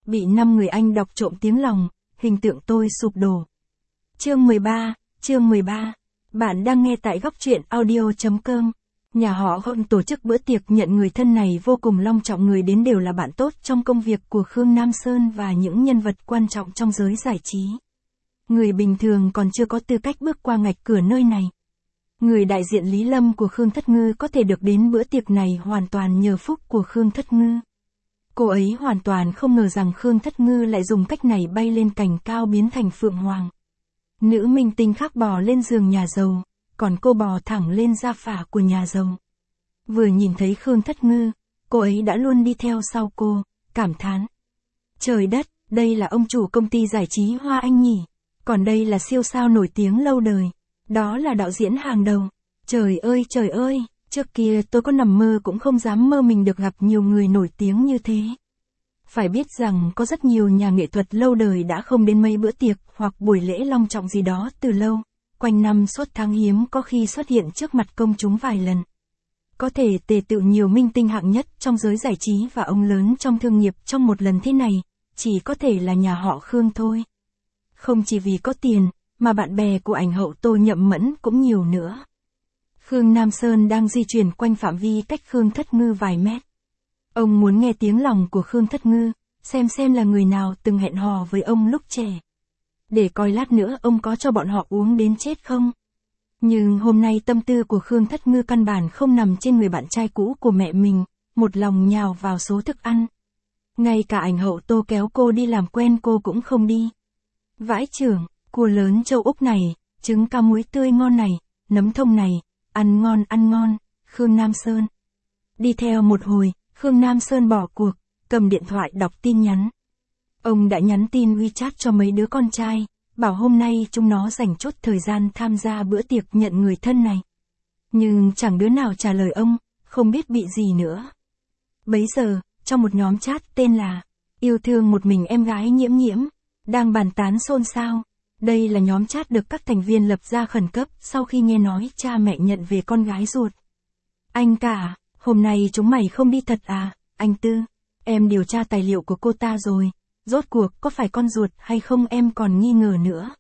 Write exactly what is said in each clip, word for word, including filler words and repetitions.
bị năm người anh đọc trộm tiếng lòng, hình tượng tôi sụp đổ. Chương mười ba, chương mười ba. Bạn đang nghe tại góc truyện audio chấm com. Nhà họ Khương tổ chức bữa tiệc nhận người thân này vô cùng long trọng, người đến đều là bạn tốt trong công việc của Khương Nam Sơn và những nhân vật quan trọng trong giới giải trí. Người bình thường còn chưa có tư cách bước qua ngạch cửa nơi này. Người đại diện Lý Lâm của Khương Thất Ngư có thể được đến bữa tiệc này hoàn toàn nhờ phúc của Khương Thất Ngư. Cô ấy hoàn toàn không ngờ rằng Khương Thất Ngư lại dùng cách này bay lên cành cao biến thành phượng hoàng. Nữ minh tinh khác bò lên giường nhà giàu, còn cô bò thẳng lên gia phả của nhà giàu. Vừa nhìn thấy Khương Thất Ngư, cô ấy đã luôn đi theo sau cô, cảm thán. Trời đất, đây là ông chủ công ty giải trí Hoa Anh nhỉ, còn đây là siêu sao nổi tiếng lâu đời, đó là đạo diễn hàng đầu. Trời ơi trời ơi, trước kia tôi có nằm mơ cũng không dám mơ mình được gặp nhiều người nổi tiếng như thế. Phải biết rằng có rất nhiều nhà nghệ thuật lâu đời đã không đến mấy bữa tiệc hoặc buổi lễ long trọng gì đó từ lâu, quanh năm suốt tháng hiếm có khi xuất hiện trước mặt công chúng vài lần. Có thể tề tựu nhiều minh tinh hạng nhất trong giới giải trí và ông lớn trong thương nghiệp trong một lần thế này, chỉ có thể là nhà họ Khương thôi. Không chỉ vì có tiền, mà bạn bè của ảnh hậu Tô Nhậm Mẫn cũng nhiều nữa. Khương Nam Sơn đang di chuyển quanh phạm vi cách Khương Thất Ngư vài mét. Ông muốn nghe tiếng lòng của Khương Thất Ngư, xem xem là người nào từng hẹn hò với ông lúc trẻ. Để coi lát nữa ông có cho bọn họ uống đến chết không. Nhưng hôm nay tâm tư của Khương Thất Ngư căn bản không nằm trên người bạn trai cũ của mẹ mình, một lòng nhào vào số thức ăn. Ngay cả ảnh hậu Tô kéo cô đi làm quen cô cũng không đi. Vãi chưởng, cua lớn châu Úc này, trứng cá muối tươi ngon này, nấm thông này, ăn ngon ăn ngon, Khương Nam Sơn. Đi theo một hồi, Khương Nam Sơn bỏ cuộc, cầm điện thoại đọc tin nhắn. Ông đã nhắn tin WeChat cho mấy đứa con trai, bảo hôm nay chúng nó dành chốt thời gian tham gia bữa tiệc nhận người thân này. Nhưng chẳng đứa nào trả lời ông, không biết bị gì nữa. Bấy giờ, trong một nhóm chat tên là Yêu thương một mình em gái Nhiễm Nhiễm, đang bàn tán xôn xao. Đây là nhóm chat được các thành viên lập ra khẩn cấp sau khi nghe nói cha mẹ nhận về con gái ruột. Anh cả, hôm nay chúng mày không đi thật à, anh Tư? Em điều tra tài liệu của cô ta rồi, rốt cuộc có phải con ruột hay không em còn nghi ngờ nữa.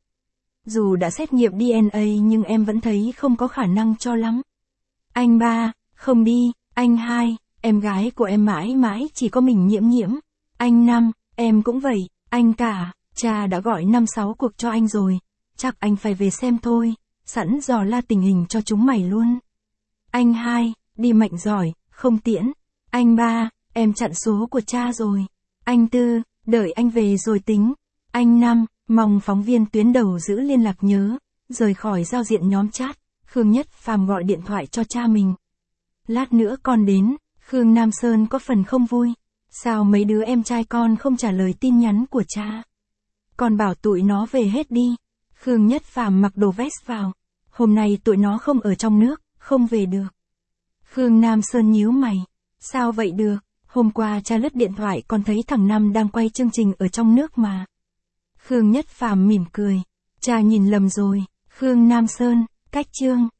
Dù đã xét nghiệm đê en a nhưng em vẫn thấy không có khả năng cho lắm. Anh ba, không đi. Anh hai, em gái của em mãi mãi chỉ có mình Nhiễm Nhiễm. Anh năm, em cũng vậy. Anh cả, cha đã gọi năm sáu cuộc cho anh rồi, chắc anh phải về xem thôi, sẵn dò la tình hình cho chúng mày luôn. Anh hai, đi mạnh giỏi, không tiễn. Anh ba, em chặn số của cha rồi. Anh tư, đợi anh về rồi tính. Anh năm, mong phóng viên tuyến đầu giữ liên lạc nhớ, rời khỏi giao diện nhóm chat. Khương Nhất Phàm gọi điện thoại cho cha mình. Lát nữa con đến. Khương Nam Sơn có phần không vui. Sao mấy đứa em trai con không trả lời tin nhắn của cha? Con bảo tụi nó về hết đi. Khương Nhất Phàm mặc đồ vest vào. Hôm nay tụi nó không ở trong nước, không về được. Khương Nam Sơn nhíu mày. Sao vậy được? Hôm qua cha lướt điện thoại còn thấy thằng Năm đang quay chương trình ở trong nước mà. Khương Nhất Phàm mỉm cười. Cha nhìn lầm rồi. Khương Nam Sơn, cách chương.